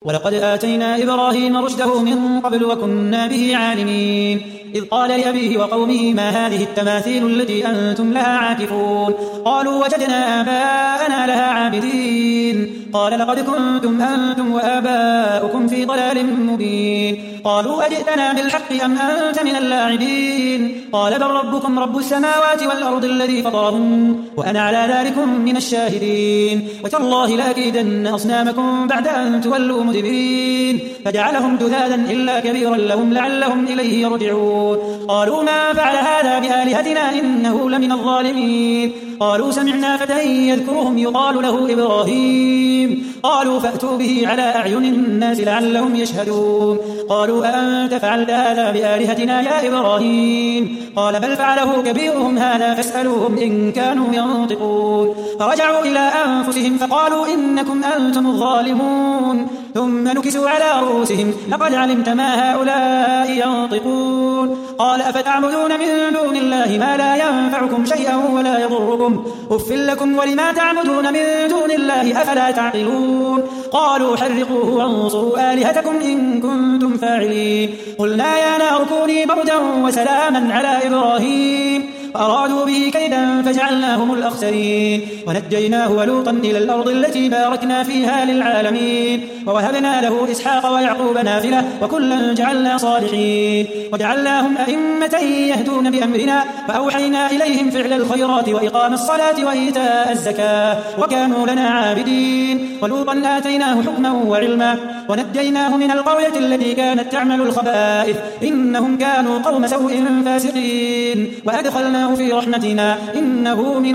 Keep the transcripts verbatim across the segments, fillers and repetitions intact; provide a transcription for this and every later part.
ولقد آتينا إبراهيم رشده من قبل وكنا به عالمين إذ قال لأبيه وقومه ما هذه التماثيل التي أنتم لها عاكفون قالوا وجدنا آباءنا لها عابدين قال لقد كنتم أنتم وآباؤكم في ضلال مبين قالوا أجئتنا بالحق أم أنت من اللاعبين قال بل ربكم رب السماوات والأرض الذي فطرهن وأنا على ذلكم من الشاهدين وتالله لأكيدن أصنامكم بعد أن تولوا مدبرين فجعلهم جذاذا إلا كبيرا لهم لعلهم إليه يرجعون قالوا ما فعل هذا بآلهتنا إنه لمن الظالمين قالوا سمعنا فتى يذكرهم يقال له إبراهيم قالوا فأتوا به على أعين الناس لعلهم يشهدون قالوا أأنت فعلت هذا بآلهتنا يا إبراهيم قال بل فعله كبيرهم هذا فاسألوهم إن كانوا ينطقون فرجعوا إلى أنفسهم فقالوا إنكم أنتم الظالمون ثم نكسوا على رؤوسهم لقد علمت ما هؤلاء ينطقون قال أفتعبدون من دون الله ما لا ينفعكم شيئا ولا يضركم أف لكم ولما تعبدون من دون الله أفلا تعقلون قالوا حرقوه وانصروا آلهتكم إن كنتم فاعلين قلنا يا نار كوني بردا وسلاما على إبراهيم فأرادوا به كيدا فجعلناهم الأخسرين ونجيناه ولوطا إلى الأرض التي باركنا فيها للعالمين ووهبنا له إسحاق ويعقوب نافلة وكلا جعلنا صالحين وجعلناهم أئمة يهدون بأمرنا فأوحينا إليهم فعل الخيرات وإقام الصلاة وإيتاء الزكاة وكانوا لنا عابدين ولوطا آتيناه حكما وعلما ونجيناه من القرية التي كانت تعمل الخبائث إنهم كانوا قوم سوء فاسقين وأدخلناه في رحمتنا إنه من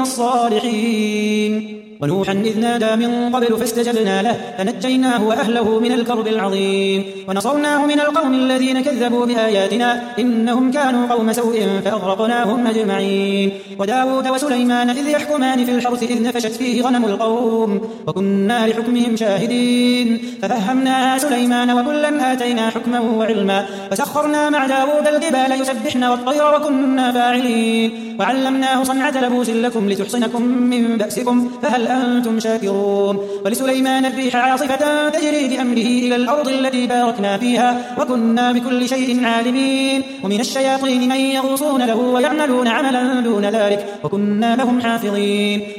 الصالحين ونوحا إذ نادى من قبل فاستجبنا له فنجيناه وأهله من الكرب العظيم ونصرناه من القوم الذين كذبوا بآياتنا إنهم كانوا قوم سوء فأغرقناهم أجمعين وداود وسليمان إذ يحكمان في الحرث إذ نفشت فيه غنم القوم وكنا لحكمهم شاهدين ففهمناها سليمان وكلا آتينا حكما وعلما وسخرنا مع داود الجبال يسبحن والطير وكنا فاعلين وعلمناه صنعة لبوس لكم لتحصنكم من بأسكم فهل أنتم شاكرون ولسليمان الريح عاصفة تجري بأمره إلى الأرض التي باركنا فيها وكنا بكل شيء عالمين ومن الشياطين من يغوصون له ويعملون عملا دون ذلك وكنا لهم حافظين